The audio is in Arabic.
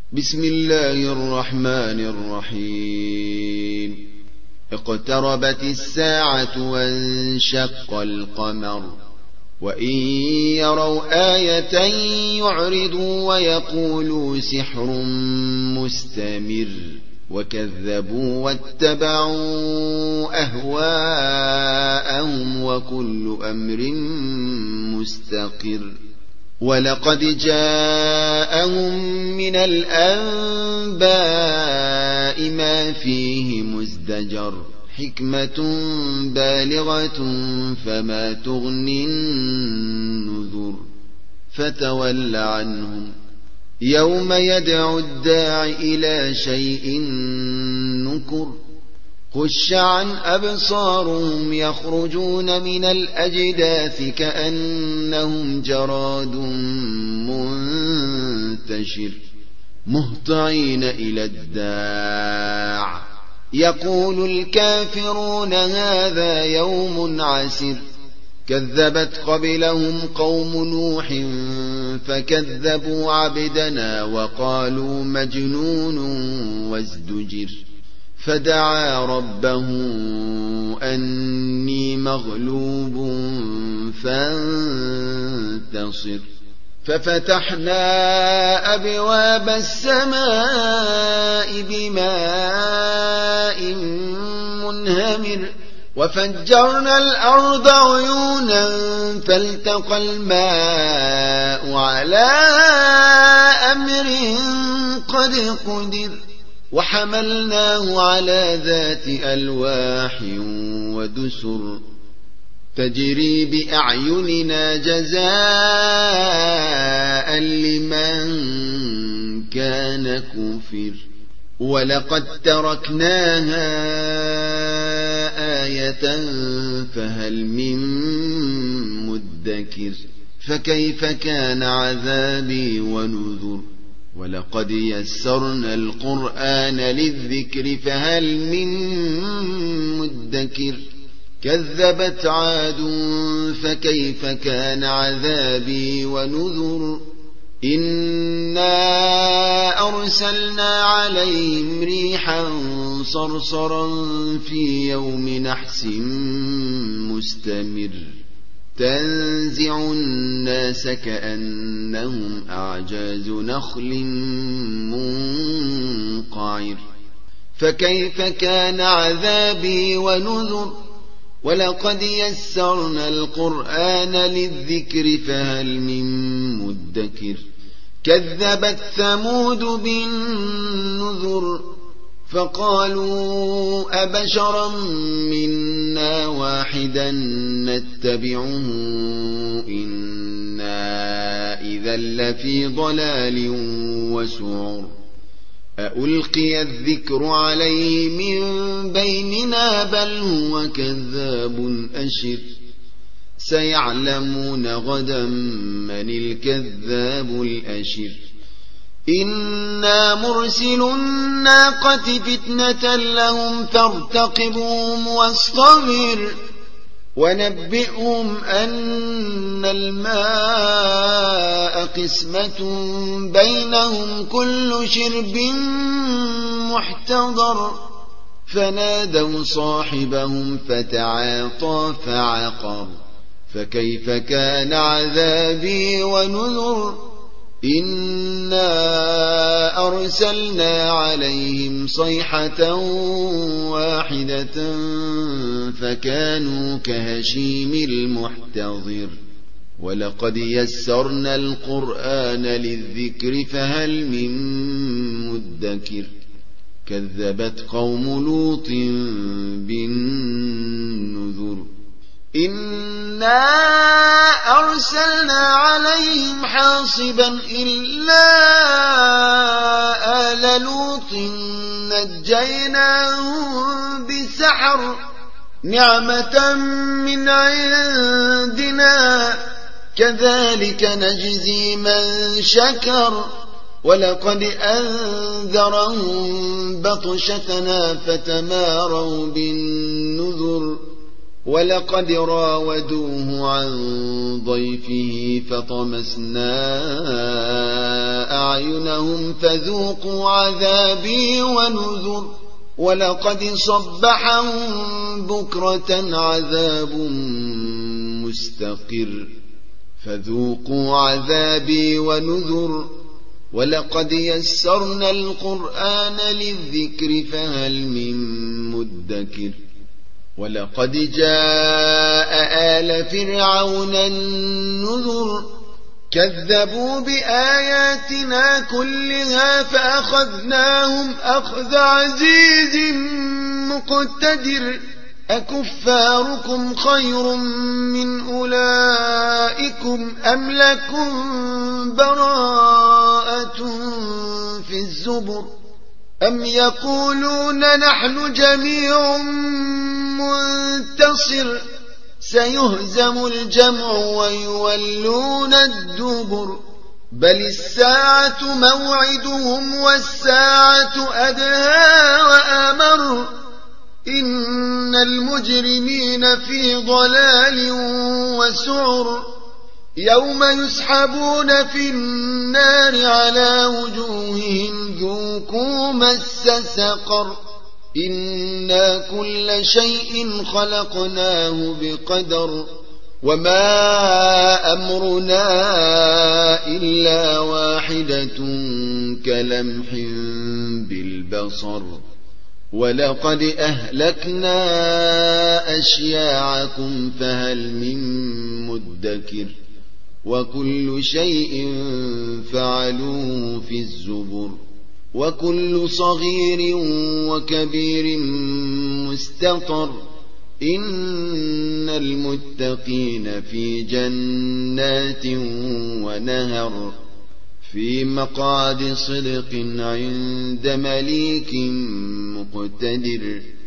بسم الله الرحمن الرحيم. اقتربت الساعة وانشق القمر وإن يروا آية يعرضوا ويقولوا سحر مستمر وكذبوا واتبعوا أهواءهم وكل أمر مستقر. ولقد جاءهم من الأنباء ما فيه مزدجر حكمة بالغة فما تغني النذر. فتول عنهم يوم يدعو الداع إلى شيء نكر. خش عن أبصارهم يخرجون من الأجداث كأنهم جراد منتشر مهطعين إلى الداع يقول الكافرون هذا يوم عسر. كذبت قبلهم قوم نوح فكذبوا عبدنا وقالوا مجنون وازدجر. فدعا ربه أني مغلوب فانتصر. ففتحنا أبواب السماء بماء منهمر وفجرنا الأرض عيونا فالتقى الماء على أمر قد قدر. وحملناه على ذات ألواح ودسر تجري بأعيننا جزاء لمن كان كفر. ولقد تركناها آية فهل من مدكر. فكيف كان عذابي ونذر. ولقد يسرنا القرآن للذكر فهل من مدكر. كذبت عاد فكيف كان عذابي ونذر. إنا أرسلنا عليهم ريحا صرصرا في يوم نحس مستمر تنزع الناس كأنهم أعجاز نخل منقعر. فكيف كان عذابي ونذر. ولقد يسرنا القرآن للذكر فهل من مدكر. كذبت ثمود بالنذر فقالوا أبشرا منا واحدا نتبعه إنا إذا لفي ضلال وسعر. أألقي الذكر عليه من بيننا بل هو كذاب أشر. سيعلمون غدا من الكذاب الأشر. إنا مرسل الناقة فتنة لهم فارتقبوهم واصطبر. ونبئهم أن الماء قسمة بينهم كل شرب محتضر. فنادوا صاحبهم فتعاطى فعقر. فكيف كان عذابي ونذر. إنا أرسلنا عليهم صيحة واحدة فكانوا كهشيم المحتضر. ولقد يسرنا القرآن للذكر فهل من مدكر. كذبت قوم لوط بالنذر. إنا أرسلنا عليهم حاصبا إلا آل لوط نجيناهم بسحر نعمة من عندنا كذلك نجزي من شكر. ولقد أنذرهم بطشتنا فتماروا بالنذر ولقد راودوه عن ضيفه فطمسنا أعينهم فذوقوا عذابي ونذر ولقد صبحهم بكرة عذاب مستقر فذوقوا عذابي ونذر ولقد يسرنا القرآن للذكر فهل من مدكر ولقد جاء آل فرعون النذر كذبوا بآياتنا كلها فأخذناهم أخذ عزيز مقتدر أكفاركم خير من أولئكم أم لكم براءة في الزبر أم يقولون نحن جميع منتصر سيهزم الجمع ويولون الدبر بل الساعة موعدهم والساعة أدهى وأمر إن المجرمين في ضلال وسعر يوم يسحبون في النار على وجوههم ذوقوا مس سقر إنا كل شيء خلقناه بقدر وما أمرنا إلا واحدة كلمح بالبصر ولقد أهلكنا أشياعكم فهل من مدكر وكل شيء فعلوه في الزبر وكل صغير وكبير مستطر إن المتقين في جنات ونهر في مقعد صدق عند مليك مقتدر